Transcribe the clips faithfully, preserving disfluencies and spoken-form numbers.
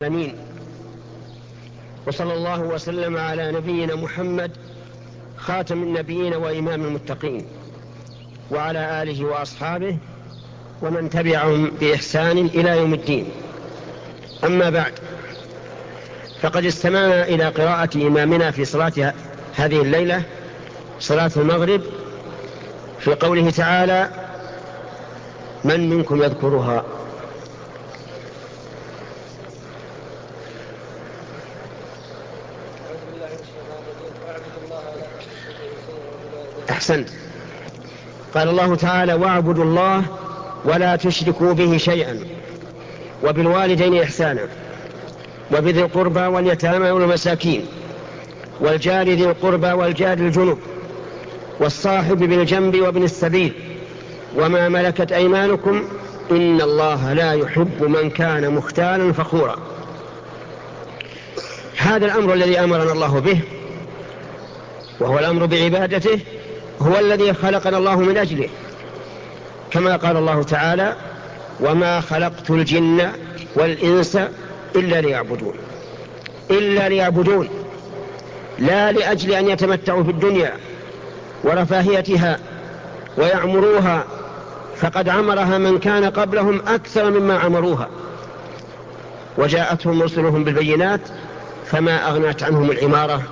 آمين. وصلى الله وسلم على نبينا محمد خاتم النبيين وإمام المتقين وعلى آله وأصحابه ومن تبعهم بإحسان إلى يوم الدين. أما بعد، فقد استمعنا إلى قراءة إمامنا في صلاة هذه الليلة، صلاة المغرب، في قوله تعالى: من منكم يذكرها؟ أحسنت. قال الله تعالى: واعبدوا الله ولا تشركوا به شيئا وبالوالدين إحسانا وبذي القربى واليتامى والمساكين والجار ذي القربى والجار الجنب والصاحب بالجنب وابن السبيل وما ملكت أيمانكم إن الله لا يحب من كان مختالا فخورا. هذا الأمر الذي أمرنا الله به، وهو الأمر بعبادته، هو الذي خلقنا الله من أجله، كما قال الله تعالى: وما خلقت الجن والإنس إلا ليعبدون. إلا ليعبدون، لا لأجل أن يتمتعوا في الدنيا ورفاهيتها ويعمروها، فقد عمرها من كان قبلهم أكثر مما عمروها، وجاءتهم رسلهم بالبينات فما أغنت عنهم العمارة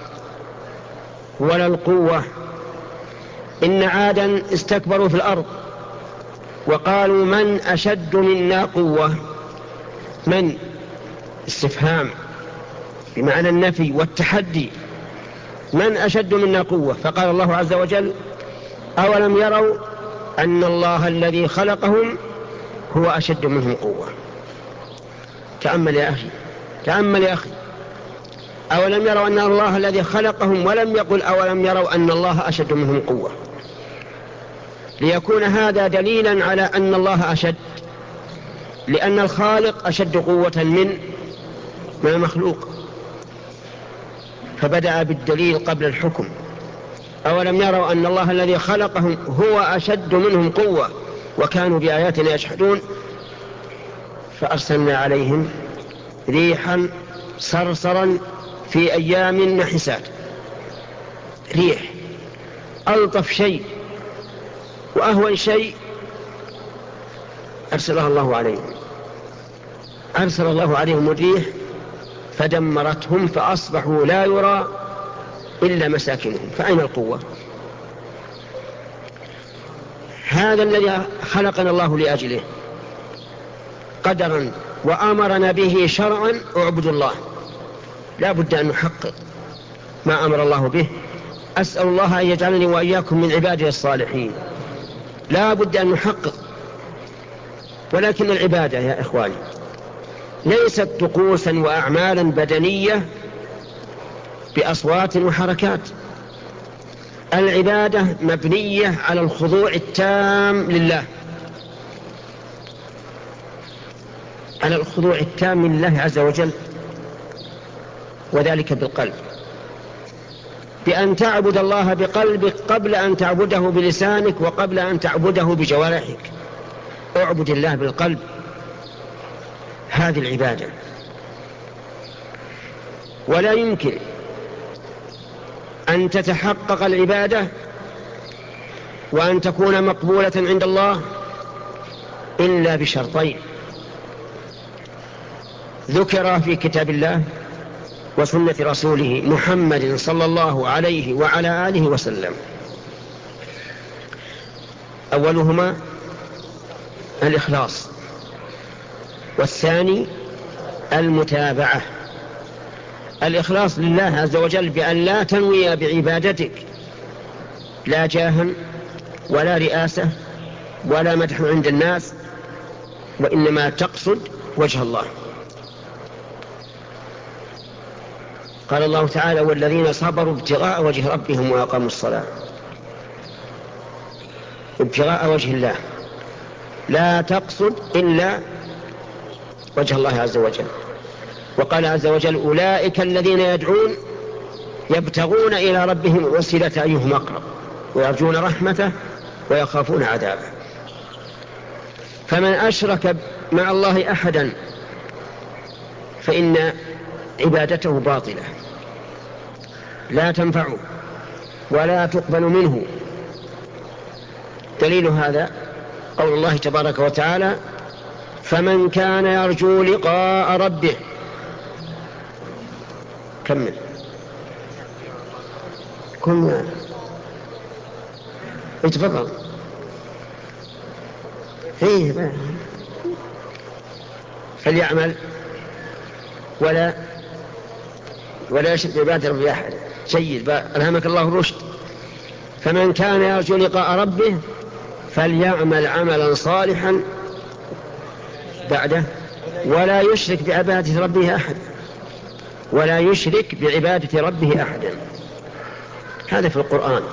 ولا القوة. إن عادا استكبروا في الأرض وقالوا: من أشد منا قوة؟ من استفهام بمعنى النفي والتحدي، من أشد منا قوة؟ فقال الله عز وجل: أولم يروا أن الله الذي خلقهم هو أشد منهم قوة. تأمل يا أخي، تأمل يا أخي. أولم يروا أن الله الذي خلقهم، ولم يقل أولم يروا أن الله أشد منهم قوة، ليكون هذا دليلا على أن الله أشد، لأن الخالق أشد قوة من من المخلوق، فبدأ بالدليل قبل الحكم. أولم يروا أن الله الذي خلقهم هو أشد منهم قوة وكانوا بآياتنا يجحدون فأرسلنا عليهم ريحا صرصرا في أيام نحسات. ريح ألطف شيء وأهون شيء أرسلها الله عليهم، أرسل الله عليهم الريح فدمرتهم فأصبحوا لا يرى إلا مساكنهم، فأين القوة؟ هذا الذي خلقنا الله لأجله قدرا وأمرنا به شرعا: اعبدوا الله. لا بد أن نحقق ما أمر الله به. أسأل الله أن يجعلني وإياكم من عباده الصالحين. لا بد أن نحقق. ولكن العبادة يا إخواني ليست طقوسا وأعمالا بدنية بأصوات وحركات. العبادة مبنية على الخضوع التام لله، على الخضوع التام لله عز وجل، وذلك بالقلب، بأن تعبد الله بقلبك قبل أن تعبده بلسانك وقبل أن تعبده بجوارحك. اعبد الله بالقلب، هذه العبادة. ولا يمكن أن تتحقق العبادة وأن تكون مقبولة عند الله إلا بشرطين ذكر في كتاب الله وسنة رسوله محمد صلى الله عليه وعلى آله وسلم. أولهما الإخلاص، والثاني المتابعة. الإخلاص لله عز وجل بأن لا تنوي بعبادتك لا جاها ولا رئاسة ولا مدح عند الناس، وإنما تقصد وجه الله. قال الله تعالى: والذين صبروا ابتغاء وجه ربهم وأقاموا الصلاة. ابتغاء وجه الله، لا تقصد إلا وجه الله عز وجل. وقال عز وجل: أولئك الذين يدعون يبتغون إلى ربهم الوسيلة أيهم أقرب ويرجون رحمته ويخافون عذابه. فمن أشرك مع الله أحدا فإن عبادته باطلة لا تنفع ولا تقبل منه. دليل هذا قول الله تبارك وتعالى: فمن كان يرجو لقاء ربه. كمل. كن اتفضل. فيه فليعمل ولا ولا يشرك بعبادة ربه أحد. جيد، ألهمك الله الرشد. فمن كان يرجو لقاء ربه فليعمل عملا صالحا بعده ولا يشرك بعبادة ربه أحد ولا يشرك بعبادة ربه أحدا. هذا في القرآن.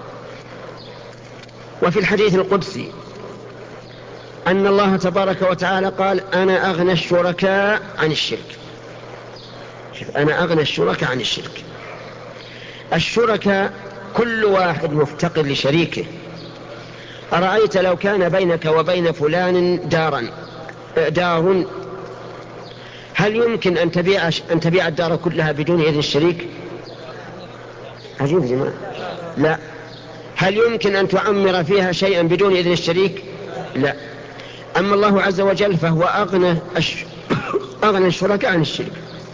وفي الحديث القدسي أن الله تبارك وتعالى قال: أنا أغنى الشركاء عن الشرك. أنا أغنى الشركاء عن الشرك. الشركاء كل واحد مفتقر لشريكه. أرأيت لو كان بينك وبين فلان دارا دار، هل يمكن أن تبيع أن تبيع الدار كلها بدون إذن الشريك؟ عجيب جماعة. لا. هل يمكن أن تعمر فيها شيئا بدون إذن الشريك؟ لا. أما الله عز وجل فهو أغنى الش... أغنى الشركاء عن الشرك.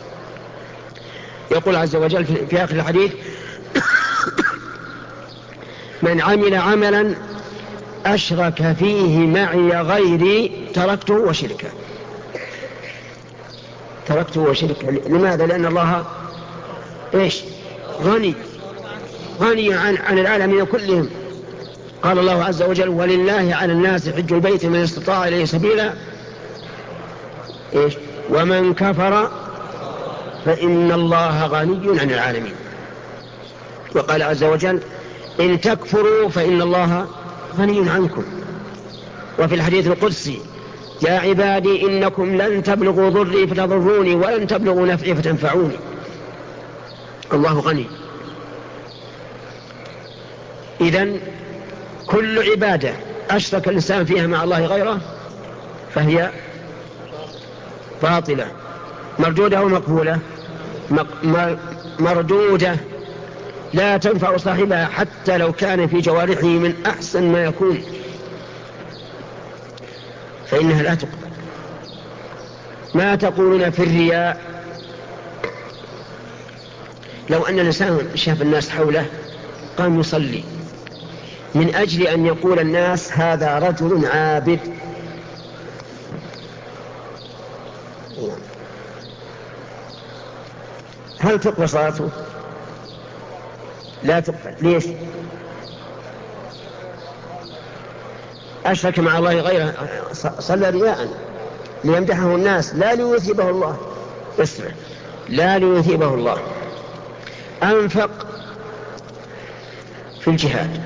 يقول عز وجل في آخر الحديث: من عمل عملا أشرك فيه معي غيري تركته وشركه. تركته وشركه. لماذا؟ لأن الله إيش؟ غني غني عن, عن العالمين كلهم. قال الله عز وجل: ولله على الناس حج البيت من استطاع إليه سبيلا إيش؟ ومن كفر فإن الله غني عن العالمين. وقال عز وجل: إن تكفروا فإن الله غني عنكم. وفي الحديث القدسي: يا عبادي إنكم لن تبلغوا ضري فتضروني ولن تبلغوا نفعي فتنفعوني. الله غني. إذن كل عبادة أشرك الإنسان فيها مع الله غيره فهي باطلة. مردودة ومقبولة؟ مردودة، لا تنفع صاحبها حتى لو كان في جوارحه من أحسن ما يكون، فإنها لا تقبل. ما تقولون في الرياء؟ لو أن الإنسان شاف الناس حوله قام يصلي من أجل أن يقول الناس: هذا رجل عابد، هل تقبل صلاته؟ لا تقبل. ليش؟ أشرك مع الله غيره، صلى رياء ليمدحه الناس لا ليثيبه الله. اسمع، لا ليثيبه الله. أنفق في الجهاد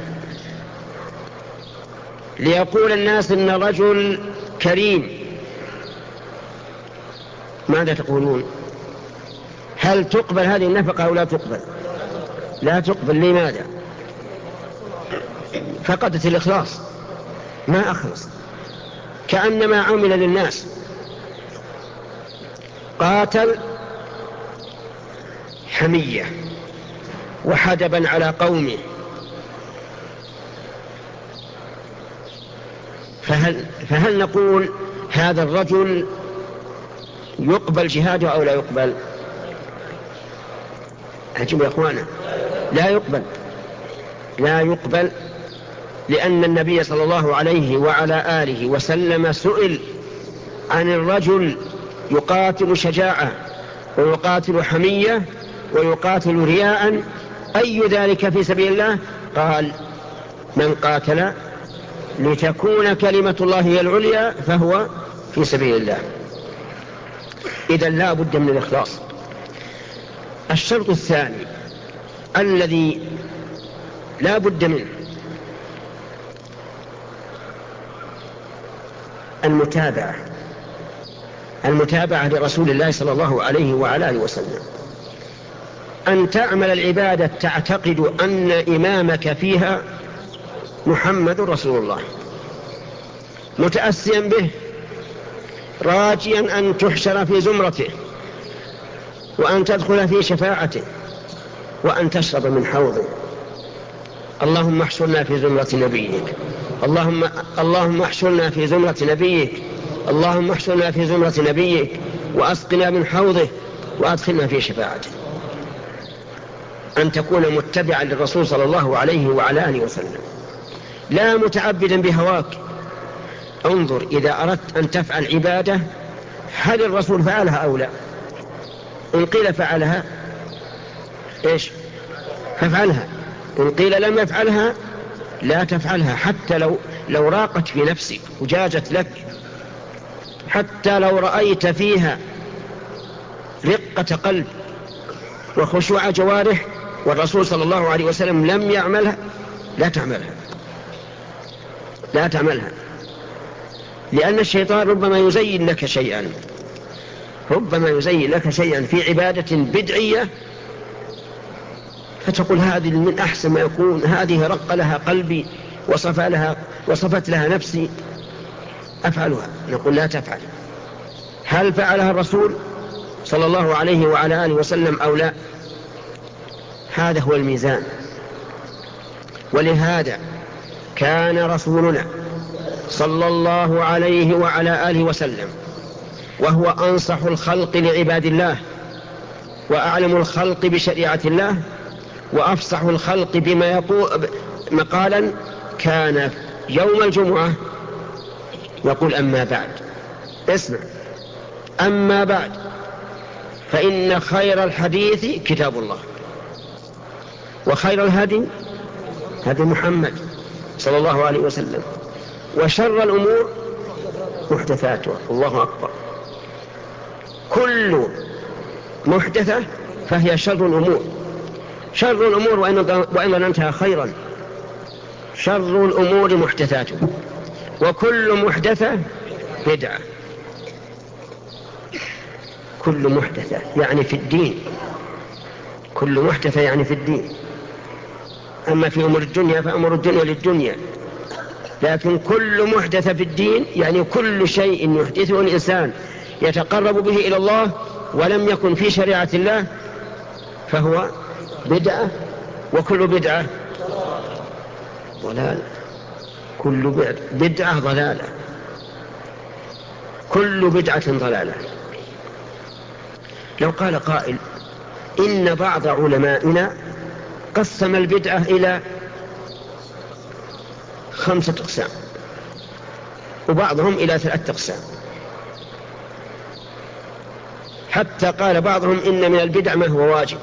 ليقول الناس إن رجل كريم، ماذا تقولون؟ هل تقبل هذه النفقة أو لا تقبل؟ لا تقبل. لماذا؟ فقدت الإخلاص، ما أخلص، كأنما عمل للناس. قاتل حمية وحدبا على قومه، فهل, فهل نقول هذا الرجل يقبل جهاده أو لا يقبل؟ عجيب يا أخوانا، لا يقبل. لا يقبل، لأن النبي صلى الله عليه وعلى آله وسلم سئل عن الرجل يقاتل شجاعة ويقاتل حمية ويقاتل رياء، أي ذلك في سبيل الله؟ قال: من قاتل لتكون كلمة الله هي العليا فهو في سبيل الله. إذن لا بد من الإخلاص. الشرط الثاني الذي لا بد منه المتابعة المتابعة لرسول الله صلى الله عليه وعلى آله وسلم. أن تعمل العبادة تعتقد أن إمامك فيها محمد رسول الله، متأسيا به، راجيا أن تحشر في زمرته، وأن تدخل في شفاعته وأن تشرب من حوضه. اللهم احشرنا في زمرة نبيك، اللهم اللهم احشرنا في زمرة نبيك، اللهم احشرنا في زمرة نبيك وأسقنا من حوضه وأدخلنا في شفاعته. أن تكون متبعا للرسول صلى الله عليه وعلى آله وسلم، لا متعبدا بهواك. انظر، إذا أردت أن تفعل عبادة هل الرسول فعلها أو لا؟ إن قيل فعلها إيش؟ فافعلها. إن قيل لم يفعلها لا تفعلها، حتى لو لو راقت في نفسك وجاجت لك، حتى لو رأيت فيها رقة قلب وخشوع جوارح والرسول صلى الله عليه وسلم لم يعملها، لا تعملها، لا تعملها. لأن الشيطان ربما يزين لك شيئا، ربما يزين لك شيئا في عبادة بدعية فتقول هذه من أحسن ما يكون، هذه رق لها قلبي وصف لها وصفت لها نفسي، أفعلها. نقول لا تفعل. هل فعلها الرسول صلى الله عليه وعلى آله وسلم أو لا؟ هذا هو الميزان. ولهذا كان رسولنا صلى الله عليه وعلى آله وسلم وهو أنصح الخلق لعباد الله وأعلم الخلق بشريعة الله وأفصح الخلق بما يقول مقالا، كان يوم الجمعة يقول أما بعد، اسمع، أما بعد فإن خير الحديث كتاب الله وخير الهدي هدي محمد صلى الله عليه وسلم وشر الأمور محدثاتها. الله أكبر. كل محدثة فهي شر الأمور. شر الأمور وإن ظننتها خيرا، شر الأمور محدثاتها، وكل محدثة بدعة. كل محدثة يعني في الدين، كل محدثة يعني في الدين. أما في أمور الدنيا فأمور الدنيا للدنيا، لكن كل محدثة في الدين يعني كل شيء يحدثه الإنسان يتقرب به إلى الله ولم يكن في شريعة الله فهو بدعة، وكل بدعة ضلالة، كل بدعة ضلالة، كل بدعة ضلالة. لو قال قائل إن بعض علمائنا قسم البدعة إلى خمسة أقسام وبعضهم إلى ثلاثة أقسام، حتى قال بعضهم إن من البدع ما هو واجب،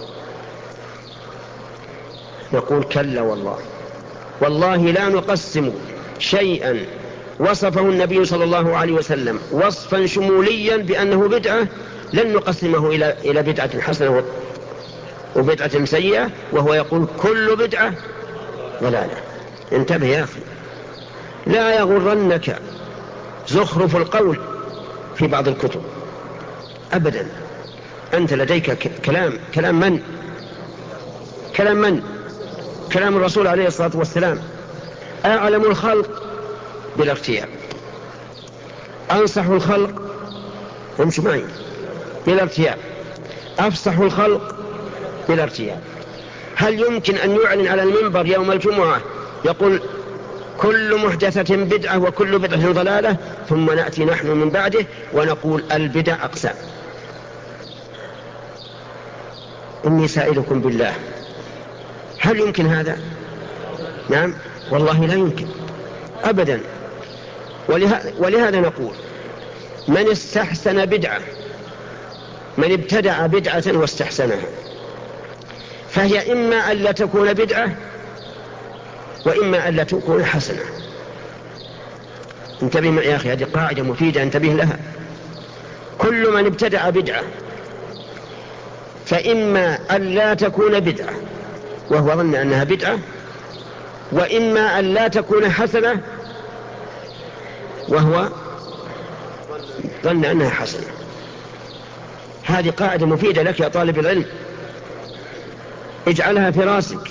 نقول كلا والله، والله لا نقسم شيئا وصفه النبي صلى الله عليه وسلم وصفا شموليا بأنه بدعة لن نقسمه إلى إلى بدعة حسنة وبدعة سيئة، وهو يقول كل بدعة ضلالة. انتبه يا أخي، لا يغرنك زخرف القول في بعض الكتب أبدا. أنت لديك كلام كلام من؟ كلام من؟ كلام الرسول عليه الصلاة والسلام، أعلم الخلق بلا ارتياب، أنصح الخلق امشوا معي بلا ارتياب، أفصح الخلق بلا ارتياب. هل يمكن أن يعلن على المنبر يوم الجمعة يقول كل محدثة بدعة وكل بدعة ضلالة، ثم نأتي نحن من بعده ونقول البدع أقسام؟ إني سائلكم بالله، هل يمكن هذا؟ نعم والله لا يمكن أبدا. ولهذا نقول من استحسن بدعة، من ابتدع بدعة واستحسنها، فهي إما أن لا تكون بدعة وإما أن لا تكون حسنة. انتبه معي يا أخي، هذه قاعدة مفيدة انتبه لها. كل من ابتدع بدعة فإما أن لا تكون بدعة وهو ظن أنها بدعة، وإما أن لا تكون حسنة وهو ظن أنها حسنة. هذه قاعدة مفيدة لك يا طالب العلم، اجعلها في راسك.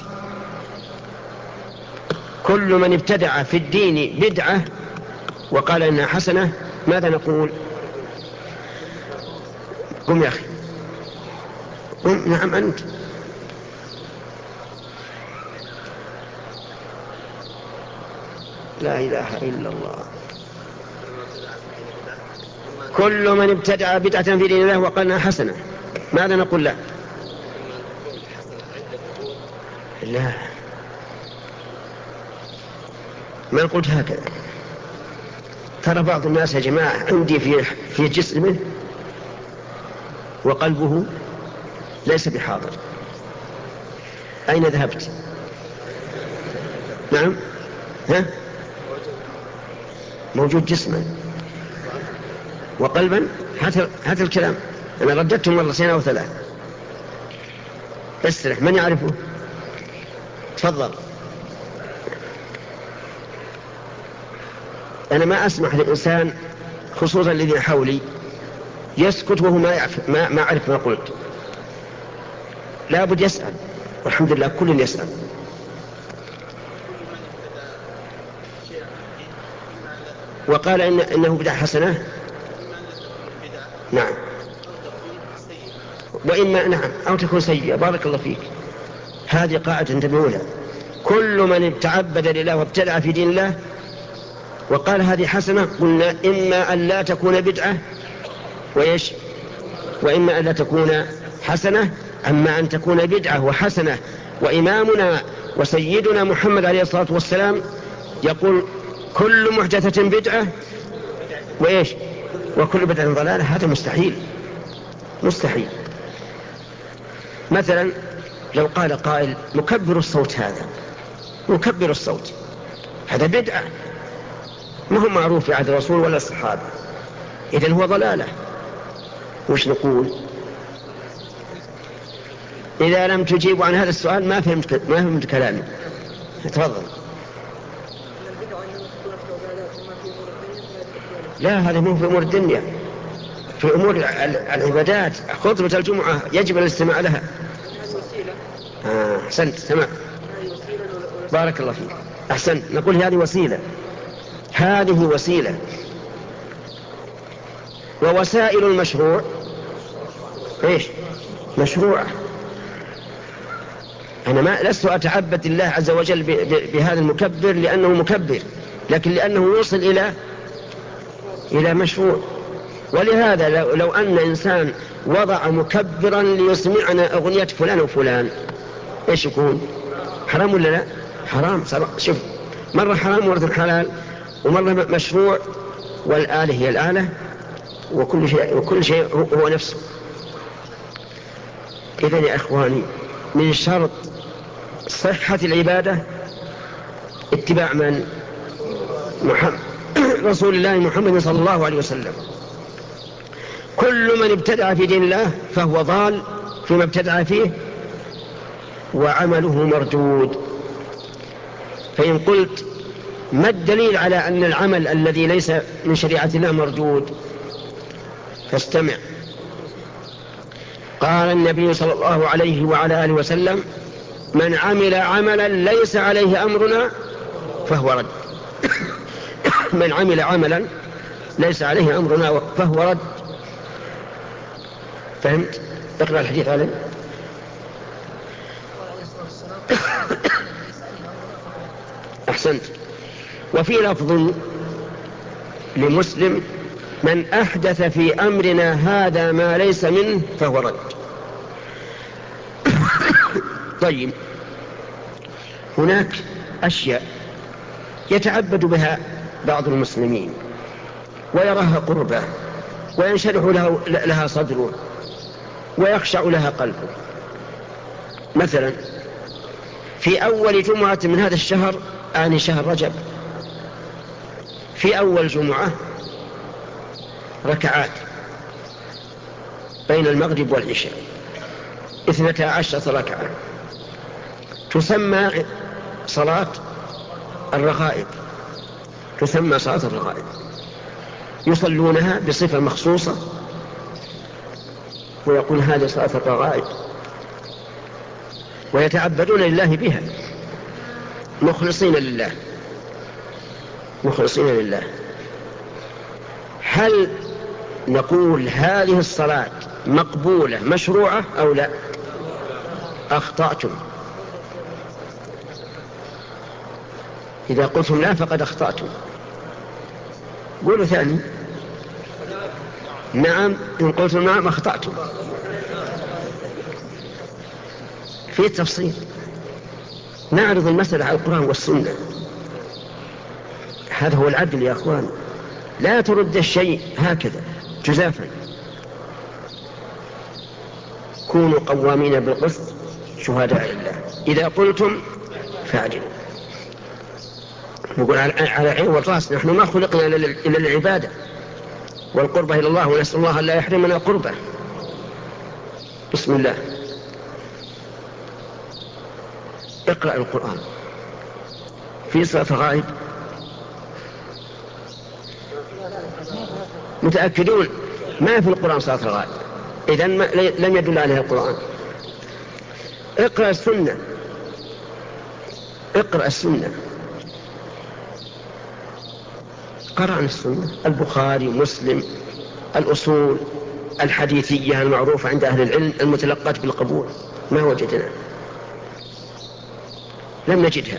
كل من ابتدع في الدين بدعة وقال إنها حسنة، ماذا نقول؟ قم يا أخي، نعم أنت. لا إله إلا الله. كل من ابتدع بدعة في دين الله وقالنا حسنة ماذا نقول له؟ لا، ما قلت هكذا. ترى بعض الناس يا جماعة عندي في في جسمه وقلبه ليس بحاضر. أين ذهبت؟ نعم، ها؟ موجود جسما وقلبا. هات الكلام، أنا رددته مرتين أو ثلاث. استرح، من يعرفه؟ تفضل. أنا ما أسمح للإنسان خصوصا الذين حولي يسكت وهو ما يعرف ما, ما أعرف ما قلت. لا بد يسأل، والحمد لله كل يسأل. وقال إن إنه بدعة حسنة. نعم، وإما نعم أو تكون سيئة. بارك الله فيك. هذه قاعدة انتبهوا لها. كل من تعبد لله وابتدع في دين الله وقال هذه حسنة قلنا إما أن لا تكون بدعة وإيش، وإما أن لا تكون حسنة. أما أن تكون بدعة وحسنة، وإمامنا وسيدنا محمد عليه الصلاة والسلام يقول كل محدثة بدعة وإيش وكل بدعة ضلالة، هذا مستحيل مستحيل. مثلا لو قال قائل مكبر الصوت، هذا مكبر الصوت هذا بدعة، ما هو معروف في عهد الرسول ولا الصحابة، إذن هو ضلالة. وش نقول؟ إذا لم تجيب عن هذا السؤال ما فهمت ما فهمت كلامي. تفضل. لا، هذا مو في أمور الدنيا، في أمور العبادات. خطبة الجمعة يجب الاستماع لها. آه، أحسنت، سمع. بارك الله فيك، أحسنت. نقول هذه وسيلة، هذه وسيلة. ووسائل المشروع إيش؟ مشروعة. أنا ما لست أتعبد الله عز وجل بهذا المكبر لأنه مكبر، لكن لأنه يوصل إلى إلى مشروع. ولهذا لو, لو أن إنسان وضع مكبرا ليسمعنا أغنية فلان وفلان إيش يكون؟ حرام ولا لا؟ حرام. شوف، مرة حرام مرة حلال ومرة مشروع، والآلة هي الآلة وكل شيء, وكل شيء هو نفسه. إذن يا إخواني، من شرط صحة العبادة اتباع من؟ محمد رسول الله محمد صلى الله عليه وسلم. كل من ابتدع في دين الله فهو ضال فيما ابتدع فيه وعمله مردود. فإن قلت ما الدليل على أن العمل الذي ليس من شريعة الله مردود؟ فاستمع. قال النبي صلى الله عليه وعلى آله وسلم من عمل عملا ليس عليه أمرنا فهو رد. من عمل عملا ليس عليه أمرنا فهو رد. فهمت؟ اقرأ الحديث عليه. أحسنت. وفي لفظ لمسلم من أحدث في أمرنا هذا ما ليس منه فهو رد. طيب، هناك أشياء يتعبد بها بعض المسلمين ويراها قربة وينشرح لها صدره ويخشع لها قلبه. مثلا في أول جمعة من هذا الشهر، آني شهر رجب، في أول جمعة ركعات بين المغرب والعشاء، اثنتا عشرة ركعة، تسمى صلاة الرغائب، تسمى صلاة الرغائب. يصلونها بصفة مخصوصة ويقول هذه صلاة الرغائب، ويتعبدون لله بها مخلصين لله مخلصين لله. هل نقول هذه الصلاة مقبولة مشروعة أو لا؟ أخطأتم. إذا قلتم لا فقد أخطأتم. قولوا ثاني. نعم إن قلتم نعم أخطأتم. في تفصيل. نعرض المسألة على القرآن والسنة. هذا هو العدل يا أخوان. لا ترد الشيء هكذا جزافا. كونوا قوامين بالقسط شهداء لله. إذا قلتم فاعدلوا. نقول على عين والرأس، نحن ما خلقنا إلا العبادة والقربة إلى الله، ونسأل الله لا يحرمنا قربه. بسم الله. اقرأ القرآن في صلاة الغائب. متأكدون ما في القرآن صلاة الغائب؟ إذن لم يدل عليها القرآن. اقرأ السنة. اقرأ السنة. قرأنا السنة، البخاري، مسلم، الأصول الحديثية المعروفة عند أهل العلم المتلقات بالقبول، ما وجدنا، لم نجدها.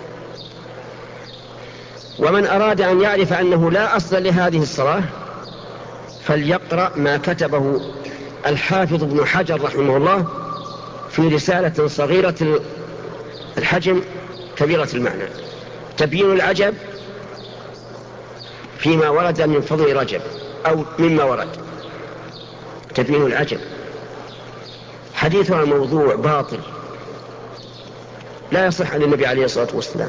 ومن أراد أن يعرف أنه لا أصل لهذه الصلاة فليقرأ ما كتبه الحافظ ابن حجر رحمه الله في رسالة صغيرة الحجم كبيرة المعنى، تبيين العجب فيما ورد من فضل رجب، أو مما ورد. تبيين العجب حديثها موضوع باطل لا يصح عن النبي عليه الصلاة والسلام.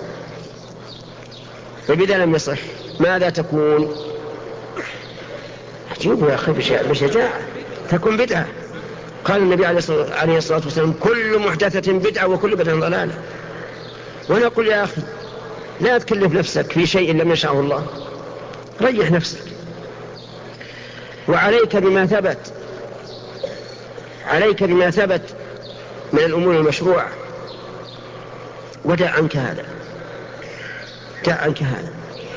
فبذا لم يصح ماذا تكون؟ عجيب يا أخي بشجاعة. تكون بدعة. قال النبي عليه الصلاة والسلام كل محدثة بدعة وكل بدعة ضلالة. ونقول يا أخي لا تكلف نفسك في شيء لم يشاءه الله، ريح نفسك. وعليك بما ثبت، عليك بما ثبت من الأمور المشروعة، ودع عنك هذا، دع عنك هذا.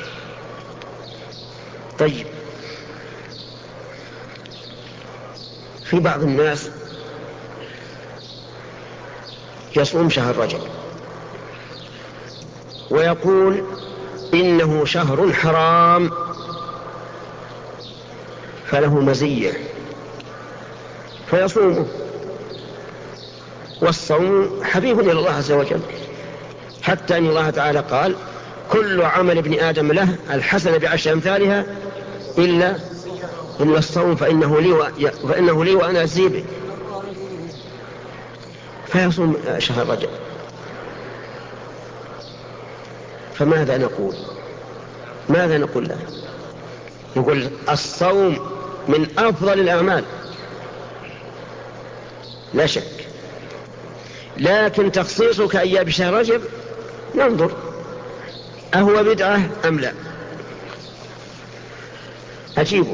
طيب، في بعض الناس يصوم شهر رجب ويقول إنه شهر حرام فله مزية فيصومه. والصوم حبيب إلى الله عز وجل، حتى أن الله تعالى قال كل عمل ابن آدم له الحسنة بعشر أمثالها إلا إلا الصوم فإنه لي, و... فإنه لي وأنا أجزي به. فيصوم شهر رجب. فماذا نقول؟ ماذا نقول له؟ نقول الصوم من أفضل الأعمال لا شك، لكن تخصيصك أيام بشهر رجب ننظر أهو بدعة أم لا. أجيبوا.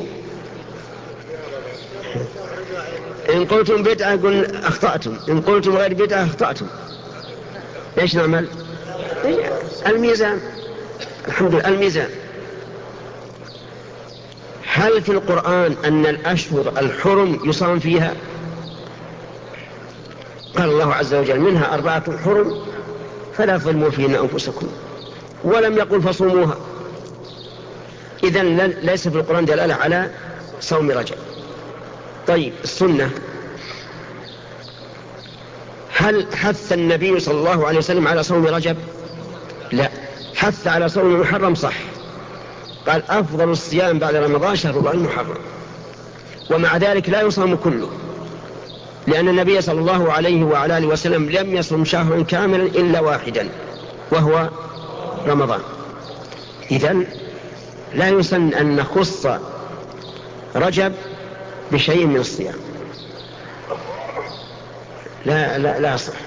إن قلتم بدعة قل أخطأتم، إن قلتم غير بدعة أخطأتم. إيش نعمل؟ الميزان. الحمد لله الميزان. هل في القرآن أن الأشهر الحرم يصام فيها؟ قال الله عز وجل منها أربعة حرم فلا تظلموا فيهن أنفسكم، ولم يقل فصوموها. إذن ليس في القرآن دلالة على صوم رجب. طيب، السنة، هل حث النبي صلى الله عليه وسلم على صوم رجب؟ لا، حث على صوم المحرم صح. قال أفضل الصيام بعد رمضان شهر الله المحرم، ومع ذلك لا يصام كله، لأن النبي صلى الله عليه وعلى آله وسلم لم يصم شهرا كاملا إلا واحدا وهو رمضان. إذن لا يسن أن نخص رجب بشيء من الصيام، لا لا لا صح.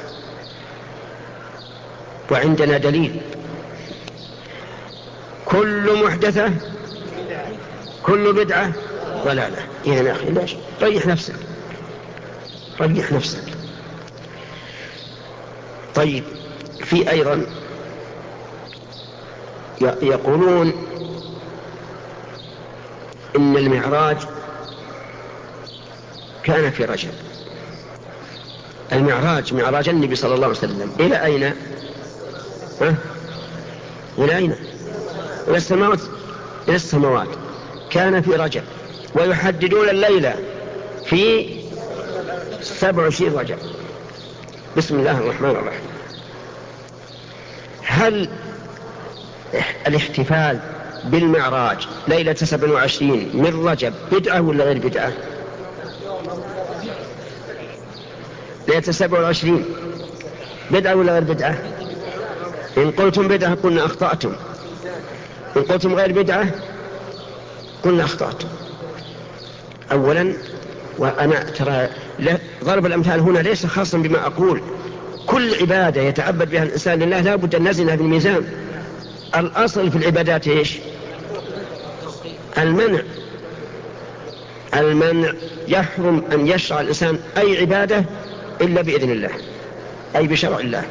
وعندنا دليل كل محدثة كل بدعة ضلالة. إذن يا أخي ليش؟ ريح نفسك، ريح نفسك. طيب، في أيضا يقولون إن المعراج كان في رجب، المعراج، معراج النبي صلى الله عليه وسلم إلى أين؟ ها؟ إلى أين؟ إلى السماوات. إلى السماوات كان في رجب، ويحددون الليلة في سبع وعشرين رجب. بسم الله الرحمن الرحيم. هل الاحتفال بالمعراج ليلة سبع وعشرين من رجب بدعة ولا غير بدعة؟ ليلة سبع وعشرين بدعة ولا غير بدعة؟ إن قلتم بدعة قلنا أخطأتم، إن قلتم غير بدعة قلنا أخطأتم. أولا، وأنا ترى ضرب الأمثال هنا ليس خاصا بما أقول، كل عبادة يتعبد بها الإنسان لله لا بد أن نزلها بالميزان. الأصل في العبادات إيش؟ المنع. المنع يحرم أن يشرع الإنسان أي عبادة إلا بإذن الله، أي بشرع الله.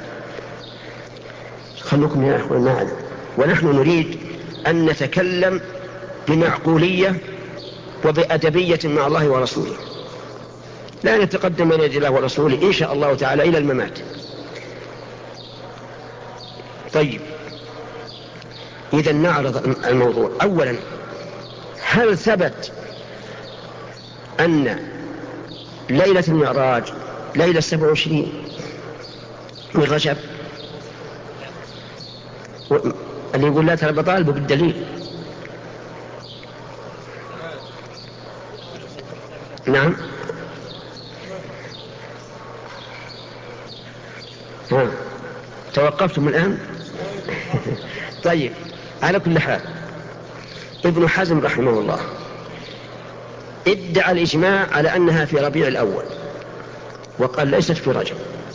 خلوكم يا أخوان معنا، ونحن نريد أن نتكلم بمعقولية وبأدبية مع الله ورسوله، لا نتقدم من يد الله ورسوله إن شاء الله تعالى إلى الممات. طيب، إذا نعرض الموضوع. أولا، هل ثبت أن ليلة المعراج ليلة سبع وعشرين من رجب؟ اللي يقول لا ترى بطالبه بالدليل. نعم. ها. توقفتم الآن؟ طيب، على كل حال ابن حزم رحمه الله ادعى الإجماع على أنها في ربيع الأول، وقال ليست في رجب.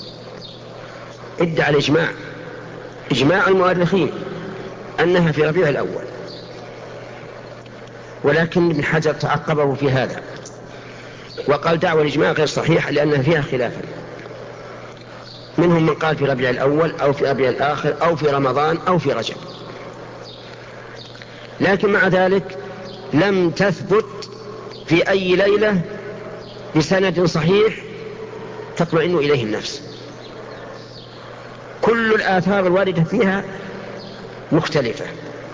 ادعى الإجماع، إجماع المؤرخين، أنها في ربيع الأول، ولكن ابن حجر تعقبه في هذا وقال دعوى الإجماع غير صحيحة لأنها فيها خلافا، منهم من قال في ربيع الأول أو في ربيع الآخر أو في رمضان أو في رجب. لكن مع ذلك لم تثبت في أي ليلة بسند صحيح تطمئن إليه النفس. كل الآثار الواردة فيها مختلفة،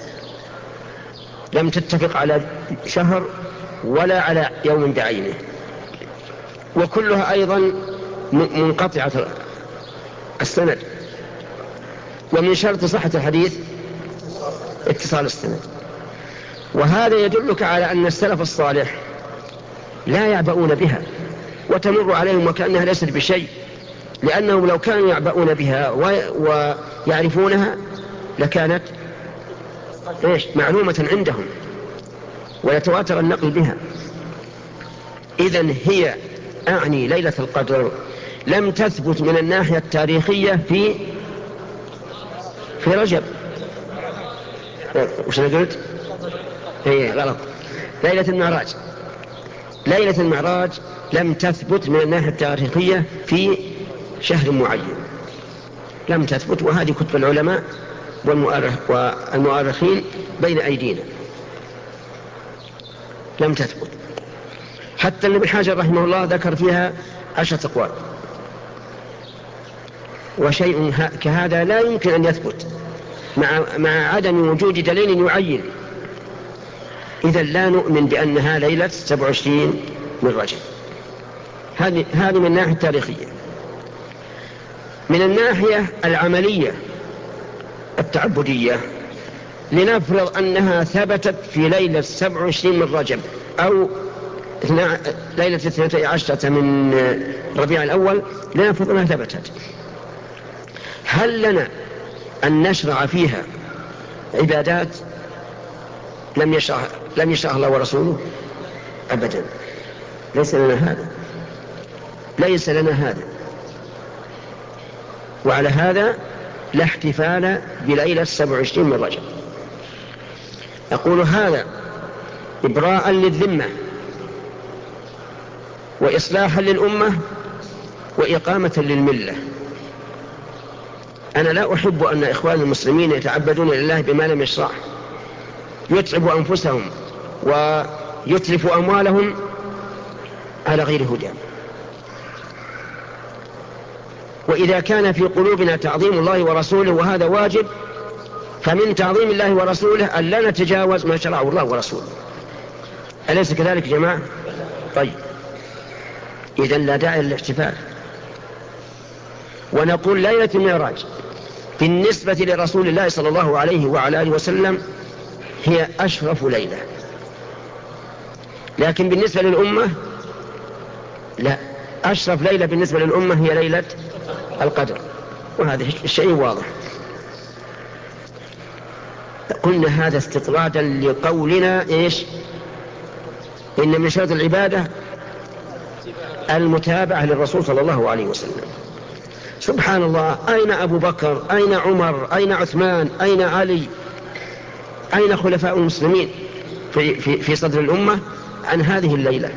لم تتفق على شهر ولا على يوم بعينه، وكلها أيضا منقطعة السند. ومن شرط صحة الحديث اتصال السند. وهذا يدلك على أن السلف الصالح لا يعبؤون بها وتمر عليهم وكأنها ليست بشيء، لأنهم لو كانوا يعبؤون بها ويعرفونها لكانت إيش؟ معلومة عندهم ويتواتر النقل بها. إذن هي أعني ليلة القدر لم تثبت من الناحية التاريخية في في رجب. وش أنا قلت؟ هي غلط. ليلة المعراج ليلة المعراج لم تثبت من الناحية التاريخية في شهر معين، لم تثبت. وهذه كتب العلماء والمؤرخين بين أيدينا، لم تثبت. حتى ابن حجر رحمه الله ذكر فيها عشرة أقوال، وشيء كهذا لا يمكن أن يثبت مع, مع عدم وجود دليل يعين. إذن لا نؤمن بأنها ليلة سبع وعشرين من رجب. هذه هذه من الناحية التاريخية. من الناحية العملية التعبدية، لنفرض أنها ثبتت في ليلة سبع وعشرين من رجب أو ليلة اثنتي عشرة من ربيع الأول، لنفرض أنها ثبتت. هل لنا أن نشرع فيها عبادات لم يشرع لم يشرع الله ورسوله؟ أبدا، ليس لنا هذا، ليس لنا هذا. وعلى هذا لا احتفال بليلة سبع وعشرين من رجب. أقول هذا إبراء للذمة وإصلاحا للأمة وإقامة للملة. أنا لا أحب أن إخوان المسلمين يتعبدون لله بما لم يشرع، يتعبوا أنفسهم ويتلفوا أموالهم على غير هدى. وإذا كان في قلوبنا تعظيم الله ورسوله وهذا واجب، فمن تعظيم الله ورسوله أن لا نتجاوز ما شرعه الله ورسوله. أليس كذلك يا جماعة؟ طيب، إذن لا داعي للاحتفال. ونقول ليلة المعراج بالنسبة لرسول الله صلى الله عليه وعلى آله وسلم هي أشرف ليلة، لكن بالنسبة للأمة لا، أشرف ليلة بالنسبة للأمة هي ليلة القدر، وهذا الشيء واضح. قلنا هذا استطرادا لقولنا إيش؟ إن من شرط العبادة المتابعة للرسول صلى الله عليه وسلم. سبحان الله، أين أبو بكر؟ أين عمر؟ أين عثمان؟ أين علي؟ أين خلفاء المسلمين في, في, في صدر الأمة عن هذه الليلة؟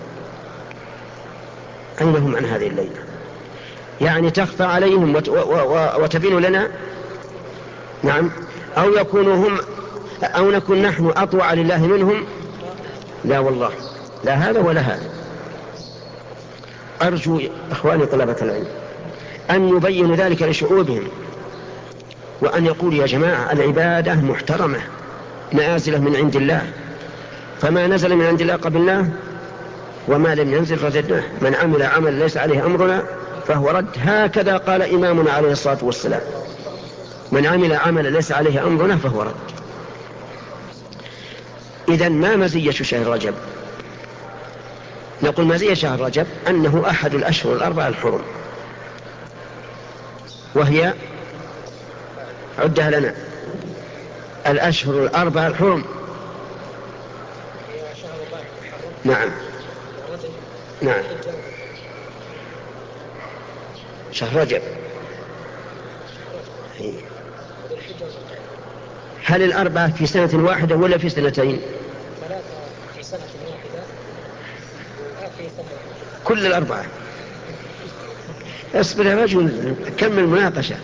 أين هم عن هذه الليلة؟ يعني تخفى عليهم وت وتبين لنا؟ نعم. أو يكونوا هم أو نكون نحن أطوع لله منهم؟ لا والله، لا هذا ولا هذا. أرجو إخواني طلبة العلم أن يبينوا ذلك لشعوبهم، وأن يقولوا يا جماعة العبادة محترمة نازلة من عند الله، فما نزل من عند الله قبلناه، وما لم ينزل رددناه. من عمل عمل ليس عليه أمرنا فهو رد. هكذا قال إمامنا عليه الصلاة والسلام: من عمل عمل ليس عليه أمرنا فهو رد. إذن ما مزية شهر رجب؟ نقول مزية شهر رجب أنه أحد الأشهر الأربعة الحرم، وهي عدها لنا الأشهر الأربعة الحرم. نعم نعم، شهر رجب. هل الأربعة في سنة واحدة ولا في سنتين؟ ثلاثة في سنة واحدة وفي سنة كل الأربعة. اصبر يا رجل، كمل المناقشة.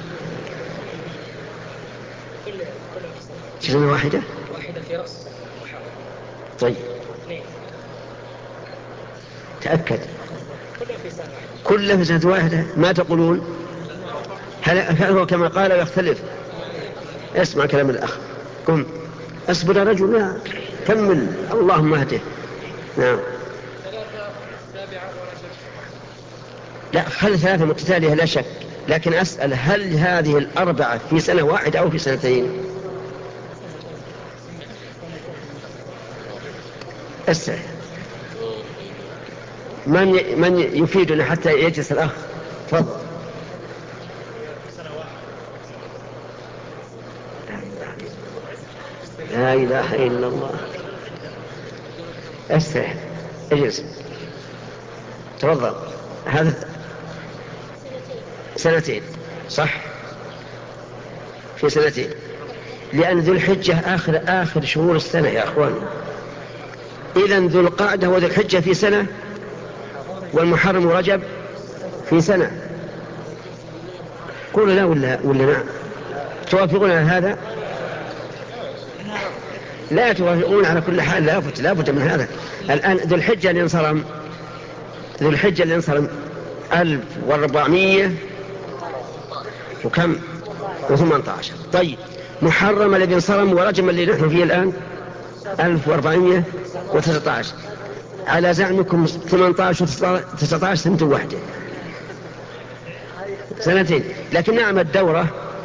كل كل في سنة واحدة واحدة في رأس محرم. طيب اثنين. تأكد. كلها في سنة واحدة. كلها في سنة واحدة. ما تقولون؟ هل هو كما قال ويختلف؟ اسمع كلام الأخ. قم اصبر يا رجل، لا كمل، اللهم اهده. نعم. ثلاثة سابعة ورجب. لا، خل ثلاثة متتالية لا شك، لكن أسأل هل هذه الأربعة في سنة واحدة أو في سنتين؟ أسأل من من يفيدنا حتى يجلس الأخ. تفضل. لا إله إلا الله. استرح، اجلس، تفضل. هذا سنتين صح؟ في سنتين، لأن ذو الحجة آخر آخر شهور السنة يا أخوان. إذن ذو القعدة وذو الحجة في سنة، والمحرم ورجب في سنة. قولوا لا ولا ولا نعم؟ توافقون على هذا؟ لا توافقون على كل حال، لابد لابد من هذا. الآن ذو الحجة اللي انصرم ذو الحجة اللي انصرم ألف وأربعمائة وكم وثمانية عشر. طيب محرم الذي انصرم ورجم اللي نحن فيه الآن ألف وأربعمائة وتسعة عشر. على زعمكم ثمانية عشر وتسعة عشر سنة واحدة، سنتين. لكن نعم الدورة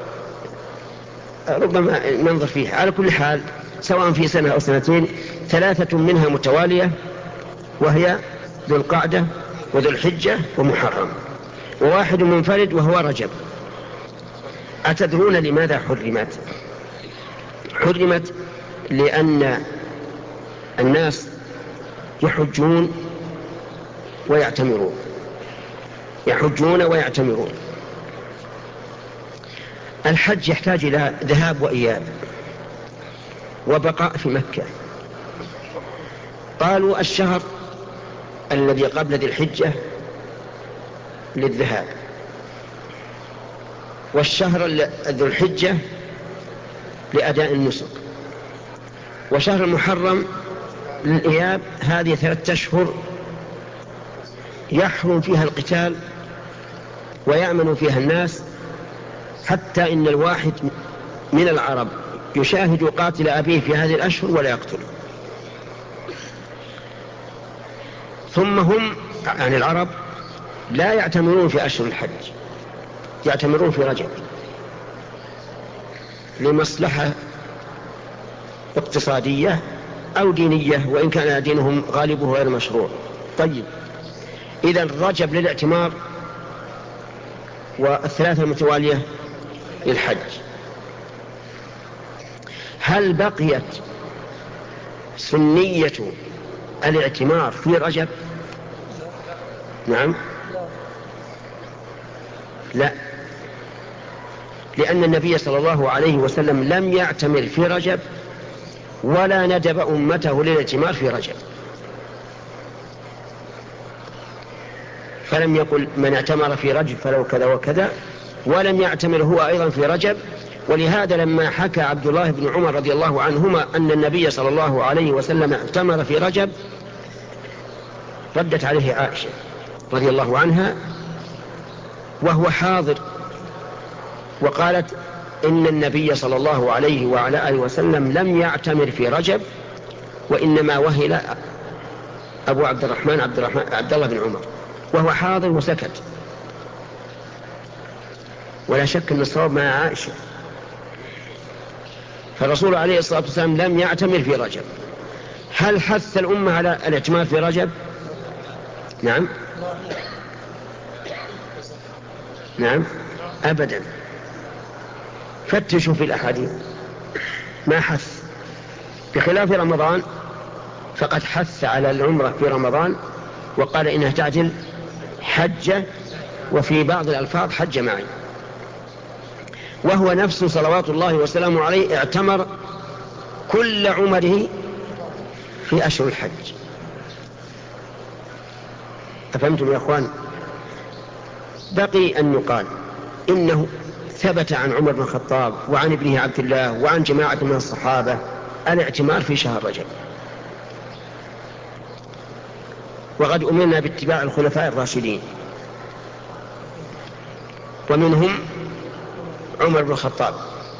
ربما ننظر فيها. على كل حال سواء في سنة أو سنتين، ثلاثة منها متوالية، وهي ذو القعدة وذو الحجة ومحرم، وواحد منفرد وهو رجب. أتدرون لماذا حرمت؟ حرمت لأن الناس يحجون ويعتمرون يحجون ويعتمرون. الحج يحتاج إلى ذهاب وإياب وبقاء في مكة. قالوا الشهر الذي قبل ذي الحجة للذهاب، والشهر ذو الحجة لأداء النسك، وشهر المحرم للإياب. هذه ثلاثة أشهر يحرم فيها القتال ويأمن فيها الناس، حتى إن الواحد من العرب يشاهد قاتل أبيه في هذه الأشهر ولا يقتله. ثم هم يعني العرب لا يعتمرون في أشهر الحج، يعتمرون في رجب لمصلحة اقتصادية أو دينية، وإن كان دينهم غالبه غير مشروع. طيب، إذا رجب للاعتمار والثلاثة المتوالية للحج. هل بقيت سنية الاعتمار في رجب؟ نعم، لا، لأن النبي صلى الله عليه وسلم لم يعتمر في رجب ولا ندب أمته للاعتمار في رجب، فلم يقل من اعتمر في رجب فلو كذا وكذا، ولم يعتمر هو أيضا في رجب. ولهذا لما حكى عبد الله بن عمر رضي الله عنهما أن النبي صلى الله عليه وسلم اعتمر في رجب، ردت عليه عائشة رضي الله عنها وهو حاضر، وقالت إن النبي صلى الله عليه وعلى آله وسلم لم يعتمر في رجب، وإنما وهل أبو عبد الرحمن عبد, الرحمن عبد الله بن عمر، وهو حاضر وسكت. ولا شك أن الصواب مع عائشة، فالرسول عليه الصلاة والسلام لم يعتمر في رجب. هل حث الأمة على الاعتمار في رجب؟ نعم، نعم، أبدا. فتشوا في الأحاديث ما حث، بخلاف رمضان فقد حث على العمرة في رمضان وقال إنها تعدل حجة، وفي بعض الألفاظ حج معي، وهو نفسه صلوات الله وسلامه عليه اعتمر كل عمره في أشهر الحج. أفهمتم يا أخوان؟ بقي أن يقال إنه ثبت عن عمر بن الخطاب وعن ابنه عبد الله وعن جماعة من الصحابة الاعتمار في شهر رجب، وقد أمرنا باتباع الخلفاء الراشدين، ومنهم عمر بن الخطاب.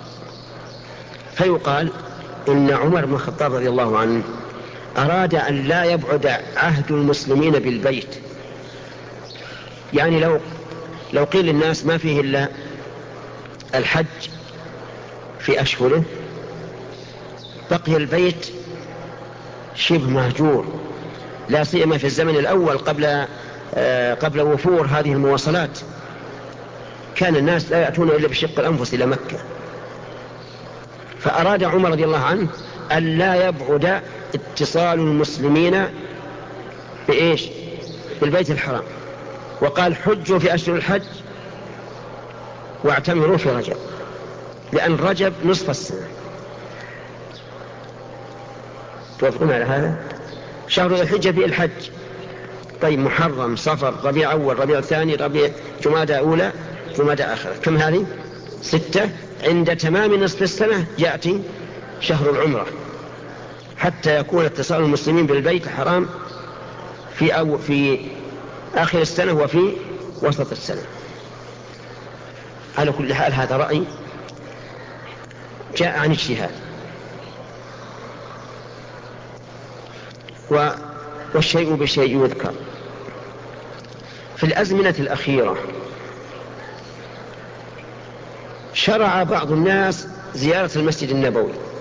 فيقال إن عمر بن الخطاب رضي الله عنه أراد أن لا يبعد عهد المسلمين بالبيت، يعني لو لو قيل للناس ما فيه إلا الحج في أشهره، بقي البيت شبه مهجور، لا سيما في الزمن الأول قبل آه قبل وفور هذه المواصلات، كان الناس لا يأتون إلا بشق الأنفس إلى مكة. فأراد عمر رضي الله عنه أن لا يبعد اتصال المسلمين بإيش؟ بالبيت الحرام، وقال حجوا في أشهر الحج واعتمروا في رجب، لأن رجب نصف السنة. توافقون على هذا؟ شهر الحجة في الحج. طيب، محرم، صفر، ربيع أول، ربيع ثاني، ربيع جمادى أولى، جمادى آخرة، كم هذه؟ ستة. عند تمام نصف السنة يأتي شهر العمرة، حتى يكون اتصال المسلمين بالبيت الحرام في أو في آخر السنة وفي وسط السنة. على كل حال هذا رأي جاء عن اجتهاد، والشيء بشيء يذكر. في الأزمنة الأخيرة شرع بعض الناس زيارة المسجد النبوي،